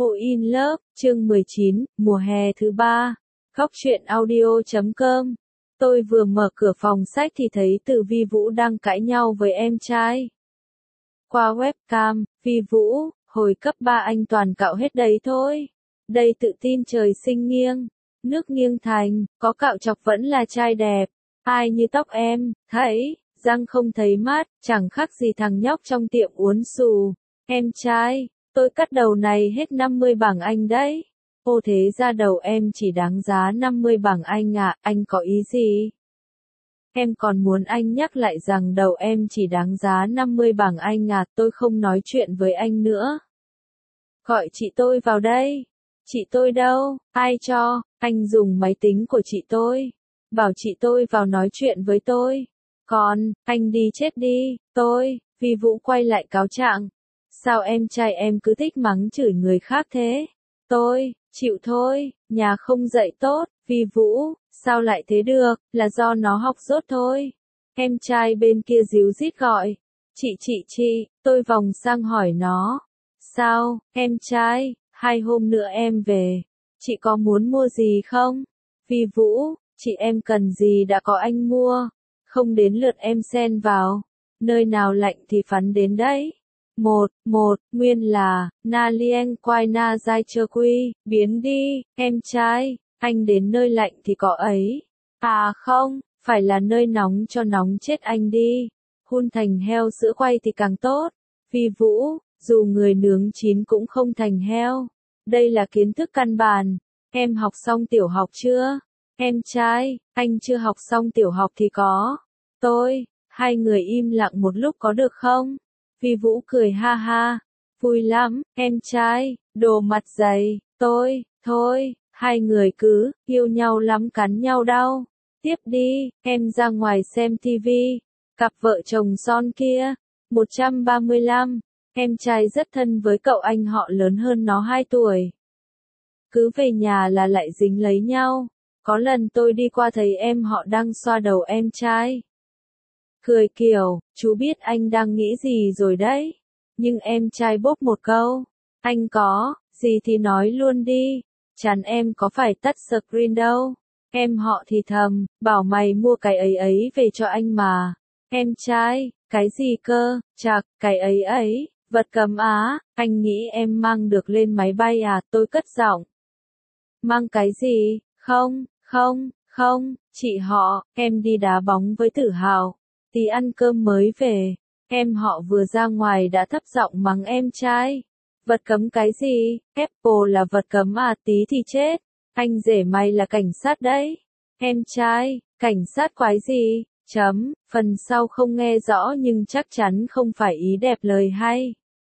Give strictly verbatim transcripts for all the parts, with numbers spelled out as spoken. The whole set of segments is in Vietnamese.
Fall in Love, chương mười chín, mùa hè thứ ba. Góc truyện audio chấm com. Tôi vừa mở cửa phòng sách thì thấy Từ Vi Vũ đang cãi nhau với em trai. Qua webcam, Vi Vũ, hồi cấp ba anh toàn cạo hết đấy thôi. Đây tự tin trời sinh nghiêng, nước nghiêng thành, có cạo chọc vẫn là trai đẹp. Ai như tóc em, thấy, răng không thấy mát, chẳng khác gì thằng nhóc trong tiệm uốn xù. Em trai, tôi cắt đầu này hết năm mươi bảng Anh đấy. Ô thế ra đầu em chỉ đáng giá năm mươi bảng Anh à, anh có ý gì? Em còn muốn anh nhắc lại rằng đầu em chỉ đáng giá năm mươi bảng Anh à, tôi không nói chuyện với anh nữa. Gọi chị tôi vào đây. Chị tôi đâu? Ai cho? Anh dùng máy tính của chị tôi. Bảo chị tôi vào nói chuyện với tôi. Còn, anh đi chết đi, tôi, Vi Vũ quay lại cáo trạng. Sao em trai em cứ thích mắng chửi người khác thế? Tôi, chịu thôi, nhà không dạy tốt, Vi Vũ, sao lại thế được, là do nó học dốt thôi. Em trai bên kia díu dít gọi. Chị chị chị, tôi vòng sang hỏi nó. Sao, em trai, hai hôm nữa em về. Chị có muốn mua gì không? Vi Vũ, chị em cần gì đã có anh mua. Không đến lượt em xen vào. Nơi nào lạnh thì phắn đến đấy. Một, một, nguyên là, na lieng quai na dai chơ quy, biến đi, em trai, anh đến nơi lạnh thì có ấy. À không, phải là nơi nóng cho nóng chết anh đi. Hun thành heo sữa quay thì càng tốt. Vi Vũ, dù người nướng chín cũng không thành heo. Đây là kiến thức căn bản. Em học xong tiểu học chưa? Em trai, anh chưa học xong tiểu học thì có. Tôi, hai người im lặng một lúc có được không? Vi Vũ cười ha ha, vui lắm, em trai, đồ mặt dày, tôi, thôi, hai người cứ, yêu nhau lắm cắn nhau đau. Tiếp đi, em ra ngoài xem tivi, cặp vợ chồng son kia, một trăm ba mươi lăm, em trai rất thân với cậu anh họ lớn hơn nó hai tuổi. Cứ về nhà là lại dính lấy nhau, có lần tôi đi qua thấy em họ đang xoa đầu em trai. Cười kiểu, chú biết anh đang nghĩ gì rồi đấy. Nhưng em trai bốp một câu. Anh có, gì thì nói luôn đi. Chắn em có phải tắt screen đâu. Em họ thì thầm, bảo mày mua cái ấy ấy về cho anh mà. Em trai, cái gì cơ, chạc, cái ấy ấy, vật cấm á, anh nghĩ em mang được lên máy bay à, tôi cất giọng. Mang cái gì, không, không, không, chị họ, em đi đá bóng với Tử Hào. Tí ăn cơm mới về, em họ vừa ra ngoài đã thấp giọng mắng em trai. Vật cấm cái gì, Apple là vật cấm à, tí thì chết. Anh rể mày là cảnh sát đấy. Em trai, cảnh sát quái gì, chấm, phần sau không nghe rõ nhưng chắc chắn không phải ý đẹp lời hay.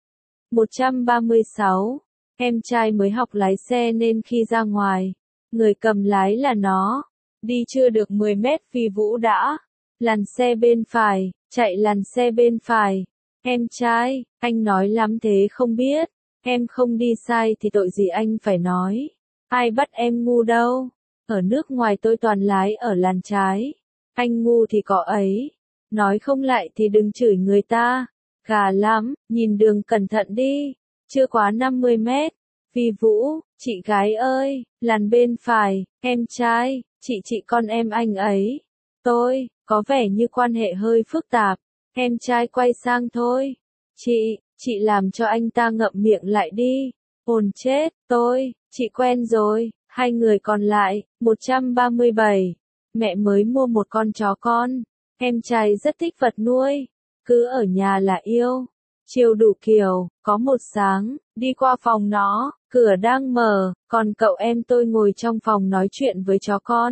một trăm ba mươi sáu, em trai mới học lái xe nên khi ra ngoài, người cầm lái là nó. Đi chưa được mười mét Vi Vũ đã. Làn xe bên phải, chạy làn xe bên phải. Em trai, anh nói lắm thế không biết. Em không đi sai thì tội gì anh phải nói. Ai bắt em ngu đâu. Ở nước ngoài tôi toàn lái ở làn trái. Anh ngu thì có ấy. Nói không lại thì đừng chửi người ta. Gà lắm, nhìn đường cẩn thận đi. Chưa quá năm mươi mét. Vi Vũ, chị gái ơi, làn bên phải, em trai, chị chị con em anh ấy. Tôi, có vẻ như quan hệ hơi phức tạp. Em trai quay sang thôi. Chị, chị làm cho anh ta ngậm miệng lại đi. Ồn chết, tôi, chị quen rồi. Hai người còn lại, một trăm ba mươi bảy. Mẹ mới mua một con chó con. Em trai rất thích vật nuôi. Cứ ở nhà là yêu. Chiều đủ kiểu, có một sáng, đi qua phòng nó, cửa đang mở, còn cậu em tôi ngồi trong phòng nói chuyện với chó con.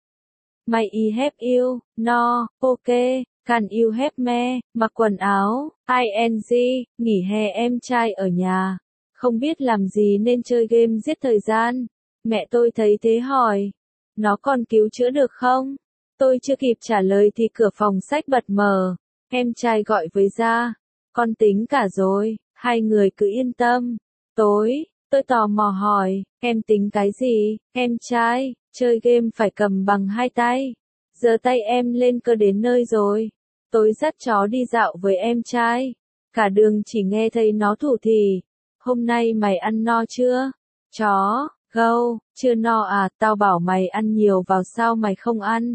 Mày y hép yêu, no, ok, can you help me, mặc quần áo, ing, nghỉ hè em trai ở nhà, không biết làm gì nên chơi game giết thời gian. Mẹ tôi thấy thế hỏi, nó còn cứu chữa được không? Tôi chưa kịp trả lời thì cửa phòng sách bật mở, em trai gọi với ra, con tính cả rồi, hai người cứ yên tâm. Tối, tôi tò mò hỏi, em tính cái gì, em trai? Chơi game phải cầm bằng hai tay. Giờ tay em lên cơ đến nơi rồi. Tôi dắt chó đi dạo với em trai. Cả đường chỉ nghe thấy nó thủ thỉ. hôm nay mày ăn no chưa? Chó, gâu, chưa no à, tao bảo mày ăn nhiều vào sao mày không ăn?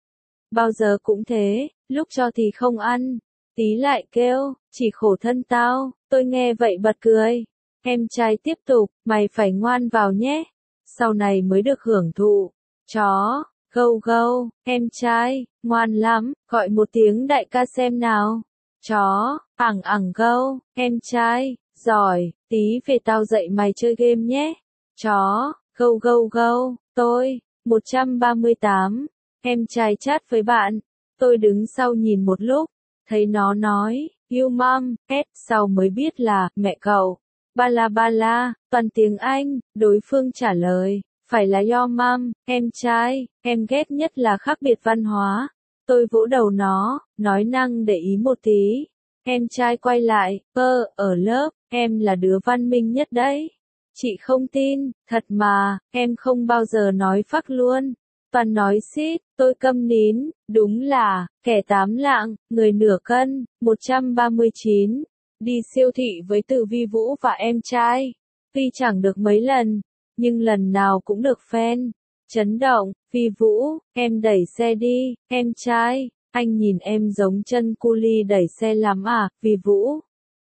Bao giờ cũng thế, lúc cho thì không ăn, tí lại kêu, chỉ khổ thân tao, tôi nghe vậy bật cười. Em trai tiếp tục, mày phải ngoan vào nhé, sau này mới được hưởng thụ. Chó, gâu gâu, em trai, ngoan lắm, gọi một tiếng đại ca xem nào. Chó, ẳng ẳng gâu, em trai, giỏi, tí về tao dạy mày chơi game nhé. Chó, gâu gâu gâu, tôi, một trăm ba mươi tám, em trai chat với bạn, tôi đứng sau nhìn một lúc, thấy nó nói, you mom, s sau mới biết là, mẹ cậu, ba la ba la, toàn tiếng Anh, đối phương trả lời, phải là your mom, em trai, em ghét nhất là khác biệt văn hóa. Tôi vỗ đầu nó, nói năng để ý một tí. Em trai quay lại, ơ, ở lớp, em là đứa văn minh nhất đấy. Chị không tin, thật mà, em không bao giờ nói phắc luôn. Toàn nói xít, tôi câm nín, đúng là, kẻ tám lạng, người nửa cân, một trăm ba mươi chín. Đi siêu thị với Từ Vi Vũ và em trai. Tuy chẳng được mấy lần, nhưng lần nào cũng được fan. Chấn động, Vi Vũ, em đẩy xe đi, em trai, anh nhìn em giống chân cu li đẩy xe lắm à, Vi Vũ.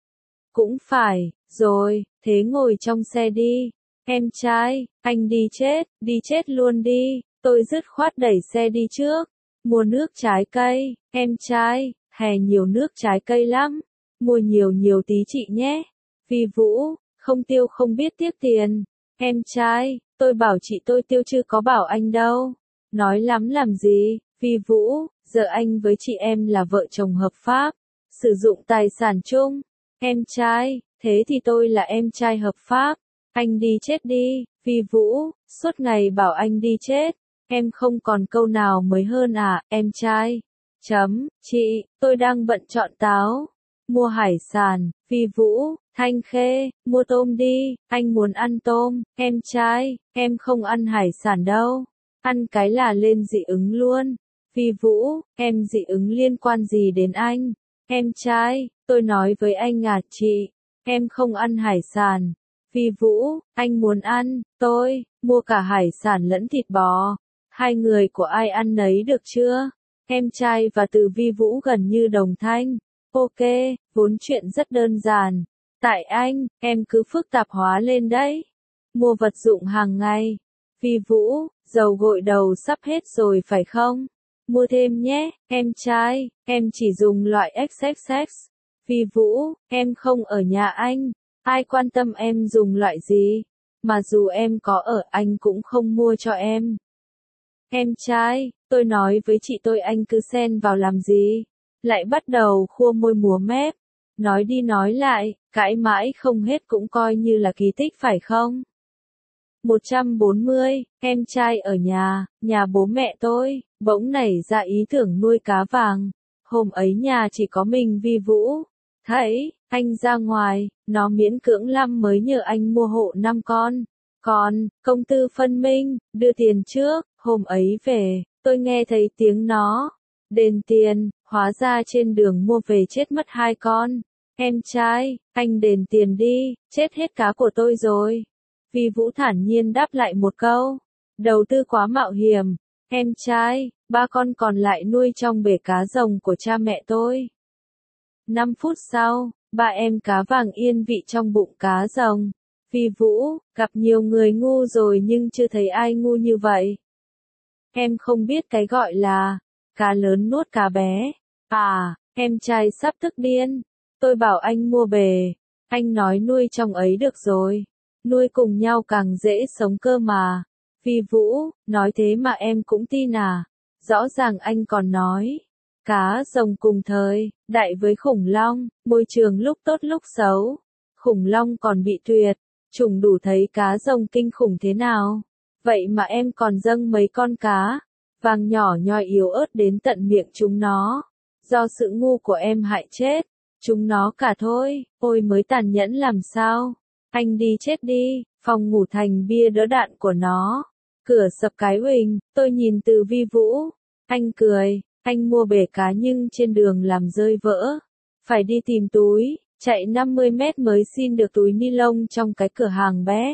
Cũng phải, rồi, thế ngồi trong xe đi. Em trai, anh đi chết, đi chết luôn đi, tôi dứt khoát đẩy xe đi trước. Mua nước trái cây, em trai, hè nhiều nước trái cây lắm. Mua nhiều nhiều tí chị nhé. Vi Vũ, không tiêu không biết tiếc tiền. Em trai, tôi bảo chị tôi tiêu chứ có bảo anh đâu. Nói lắm làm gì, Vi Vũ, giờ anh với chị em là vợ chồng hợp pháp. Sử dụng tài sản chung. Em trai, thế thì tôi là em trai hợp pháp. Anh đi chết đi, Vi Vũ, suốt ngày bảo anh đi chết. Em không còn câu nào mới hơn à, em trai. Chấm, chị, tôi đang bận chọn táo. Mua hải sản, Vi Vũ, Thanh Khê, mua tôm đi, anh muốn ăn tôm, em trai, em không ăn hải sản đâu. Ăn cái là lên dị ứng luôn. Vi Vũ, em dị ứng liên quan gì đến anh? Em trai, tôi nói với anh à chị, em không ăn hải sản. Vi Vũ, anh muốn ăn, tôi, mua cả hải sản lẫn thịt bò. Hai người của ai ăn nấy được chưa? Em trai và Từ Vi Vũ gần như đồng thanh. Ok, vốn chuyện rất đơn giản. Tại anh, em cứ phức tạp hóa lên đấy. Mua vật dụng hàng ngày. Vi Vũ, dầu gội đầu sắp hết rồi phải không? Mua thêm nhé, em trai, em chỉ dùng loại ích ích ích. Vi Vũ, em không ở nhà anh. Ai quan tâm em dùng loại gì? Mà dù em có ở anh cũng không mua cho em. Em trai, tôi nói với chị tôi anh cứ xen vào làm gì? Lại bắt đầu khua môi múa mép. Nói đi nói lại, cãi mãi không hết cũng coi như là kỳ tích phải không? một trăm bốn mươi, em trai ở nhà, nhà bố mẹ tôi, bỗng nảy ra ý tưởng nuôi cá vàng. Hôm ấy nhà chỉ có mình Vi Vũ. Thấy, anh ra ngoài, nó miễn cưỡng lắm mới nhờ anh mua hộ năm con. Còn, công tư phân minh, đưa tiền trước, hôm ấy về, tôi nghe thấy tiếng nó. Đền tiền, hóa ra trên đường mua về chết mất hai con. Em trai, anh đền tiền đi, chết hết cá của tôi rồi. Vi Vũ thản nhiên đáp lại một câu. Đầu tư quá mạo hiểm. Em trai, ba con còn lại nuôi trong bể cá rồng của cha mẹ tôi. Năm phút sau, ba em cá vàng yên vị trong bụng cá rồng. Vi Vũ, gặp nhiều người ngu rồi nhưng chưa thấy ai ngu như vậy. Em không biết cái gọi là cá lớn nuốt cá bé. À, em trai sắp tức điên. Tôi bảo anh mua bể. Anh nói nuôi trong ấy được rồi. Nuôi cùng nhau càng dễ sống cơ mà. Vi Vũ, nói thế mà em cũng tin à? Rõ ràng anh còn nói. Cá rồng cùng thời, đại với khủng long, môi trường lúc tốt lúc xấu. Khủng long còn bị tuyệt, chủng đủ thấy cá rồng kinh khủng thế nào. Vậy mà em còn dâng mấy con cá, vàng nhỏ nhoi yếu ớt đến tận miệng chúng nó. Do sự ngu của em hại chết, chúng nó cả thôi, ôi mới tàn nhẫn làm sao. Anh đi chết đi, phòng ngủ thành bia đỡ đạn của nó. Cửa sập cái huỳnh, tôi nhìn Từ Vi Vũ. Anh cười, anh mua bể cá nhưng trên đường làm rơi vỡ. Phải đi tìm túi, chạy năm mươi mét mới xin được túi ni lông trong cái cửa hàng bé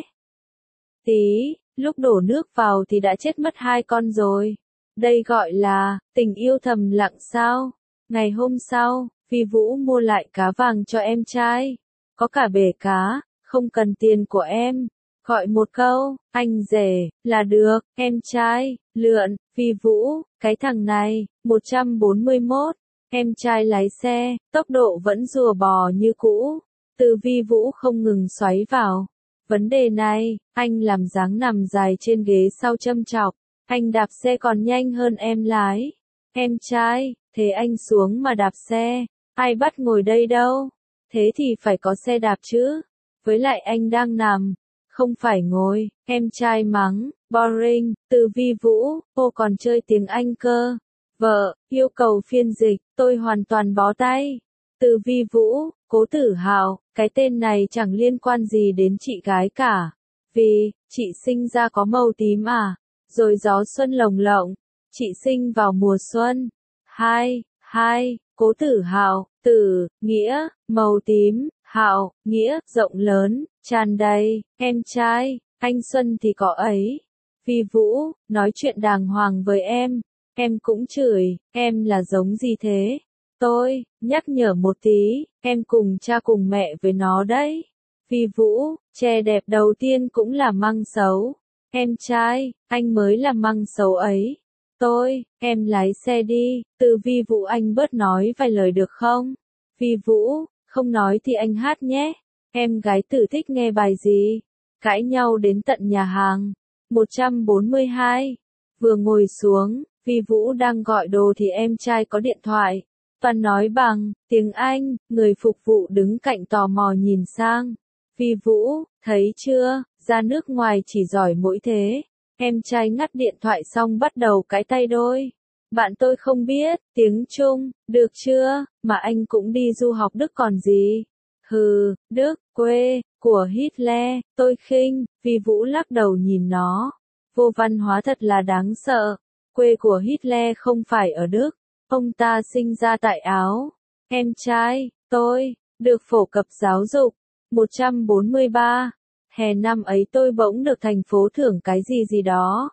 tí, lúc đổ nước vào thì đã chết mất hai con rồi. Đây gọi là tình yêu thầm lặng sao? Ngày hôm sau, Vi Vũ mua lại cá vàng cho em trai. Có cả bể cá, không cần tiền của em. Gọi một câu, anh rể, là được, em trai, lượn, Vi Vũ, cái thằng này, một trăm bốn mươi mốt. Em trai lái xe, tốc độ vẫn rùa bò như cũ. Từ Vi Vũ không ngừng xoáy vào. Vấn đề này, anh làm dáng nằm dài trên ghế sau châm chọc. Anh đạp xe còn nhanh hơn em lái. Em trai, thế anh xuống mà đạp xe. Ai bắt ngồi đây đâu? Thế thì phải có xe đạp chứ. Với lại anh đang nằm, không phải ngồi. Em trai mắng, boring, từ Vi Vũ, cô còn chơi tiếng Anh cơ. Vợ, yêu cầu phiên dịch, tôi hoàn toàn bó tay. Từ Vi Vũ, Cố Tử Hào, cái tên này chẳng liên quan gì đến chị gái cả. Vì, chị sinh ra có màu tím à? Rồi gió xuân lồng lộng, chị sinh vào mùa xuân. Hai, hai, Cố Tử Hào, tử, nghĩa, màu tím, hào, nghĩa, rộng lớn, tràn đầy, em trai, anh Xuân thì có ấy. Vi Vũ, nói chuyện đàng hoàng với em, em cũng chửi, em là giống gì thế? Tôi, nhắc nhở một tí, em cùng cha cùng mẹ với nó đấy. Vi Vũ, che đẹp đầu tiên cũng là măng xấu. Em trai, anh mới là măng xấu ấy. Tôi, em lái xe đi, từ Vi Vũ anh bớt nói vài lời được không? Vi Vũ, không nói thì anh hát nhé. Em gái Tử thích nghe bài gì? Cãi nhau đến tận nhà hàng. một trăm bốn mươi hai. Vừa ngồi xuống, Vi Vũ đang gọi đồ thì em trai có điện thoại. Và nói bằng tiếng Anh, người phục vụ đứng cạnh tò mò nhìn sang. Vi Vũ, thấy chưa, ra nước ngoài chỉ giỏi mỗi thế. Em trai ngắt điện thoại xong bắt đầu cãi tay đôi. Bạn tôi không biết tiếng Trung, được chưa, mà anh cũng đi du học Đức còn gì. Hừ, Đức, quê của Hitler, tôi khinh. Vi Vũ lắc đầu nhìn nó. Vô văn hóa thật là đáng sợ. Quê của Hitler không phải ở Đức. Ông ta sinh ra tại Áo. Em trai, tôi, được phổ cập giáo dục. một trăm bốn mươi ba. Hè năm ấy tôi bỗng được thành phố thưởng cái gì gì đó.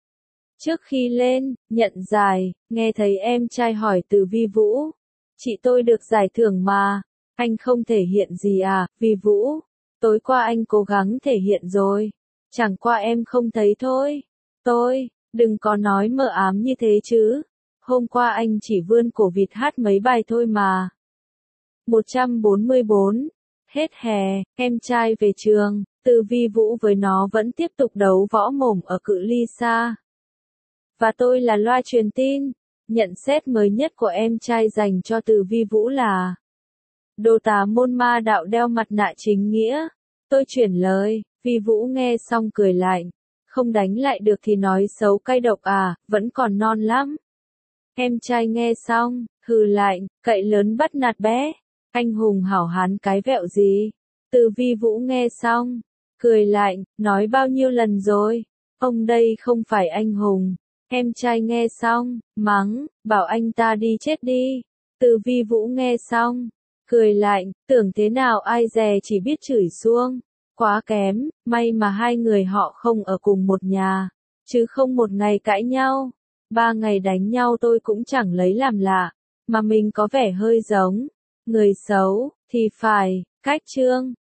Trước khi lên, nhận giải, nghe thấy em trai hỏi từ Vi Vũ. Chị tôi được giải thưởng mà. Anh không thể hiện gì à, Vi Vũ? Tối qua anh cố gắng thể hiện rồi. Chẳng qua em không thấy thôi. Tôi, đừng có nói mờ ám như thế chứ. Hôm qua anh chỉ vươn cổ vịt hát mấy bài thôi mà. một trăm bốn mươi bốn. Hết hè, em trai về trường, từ Vi Vũ với nó vẫn tiếp tục đấu võ mồm ở cự ly xa. Và tôi là loa truyền tin. Nhận xét mới nhất của em trai dành cho từ Vi Vũ là đồ tà môn ma đạo đeo mặt nạ chính nghĩa. Tôi chuyển lời, Vi Vũ nghe xong cười lạnh. Không đánh lại được thì nói xấu cay độc à, vẫn còn non lắm. Em trai nghe xong, hừ lạnh, cậy lớn bắt nạt bé. Anh hùng hảo hán cái vẹo gì? Từ Vi Vũ nghe xong, cười lạnh, nói bao nhiêu lần rồi? Ông đây không phải anh hùng. Em trai nghe xong, mắng, bảo anh ta đi chết đi. Từ Vi Vũ nghe xong, cười lạnh, tưởng thế nào ai dè chỉ biết chửi xuông. Quá kém, may mà hai người họ không ở cùng một nhà, chứ không một ngày cãi nhau. Ba ngày đánh nhau tôi cũng chẳng lấy làm lạ, mà mình có vẻ hơi giống người xấu, thì phải, cách chương.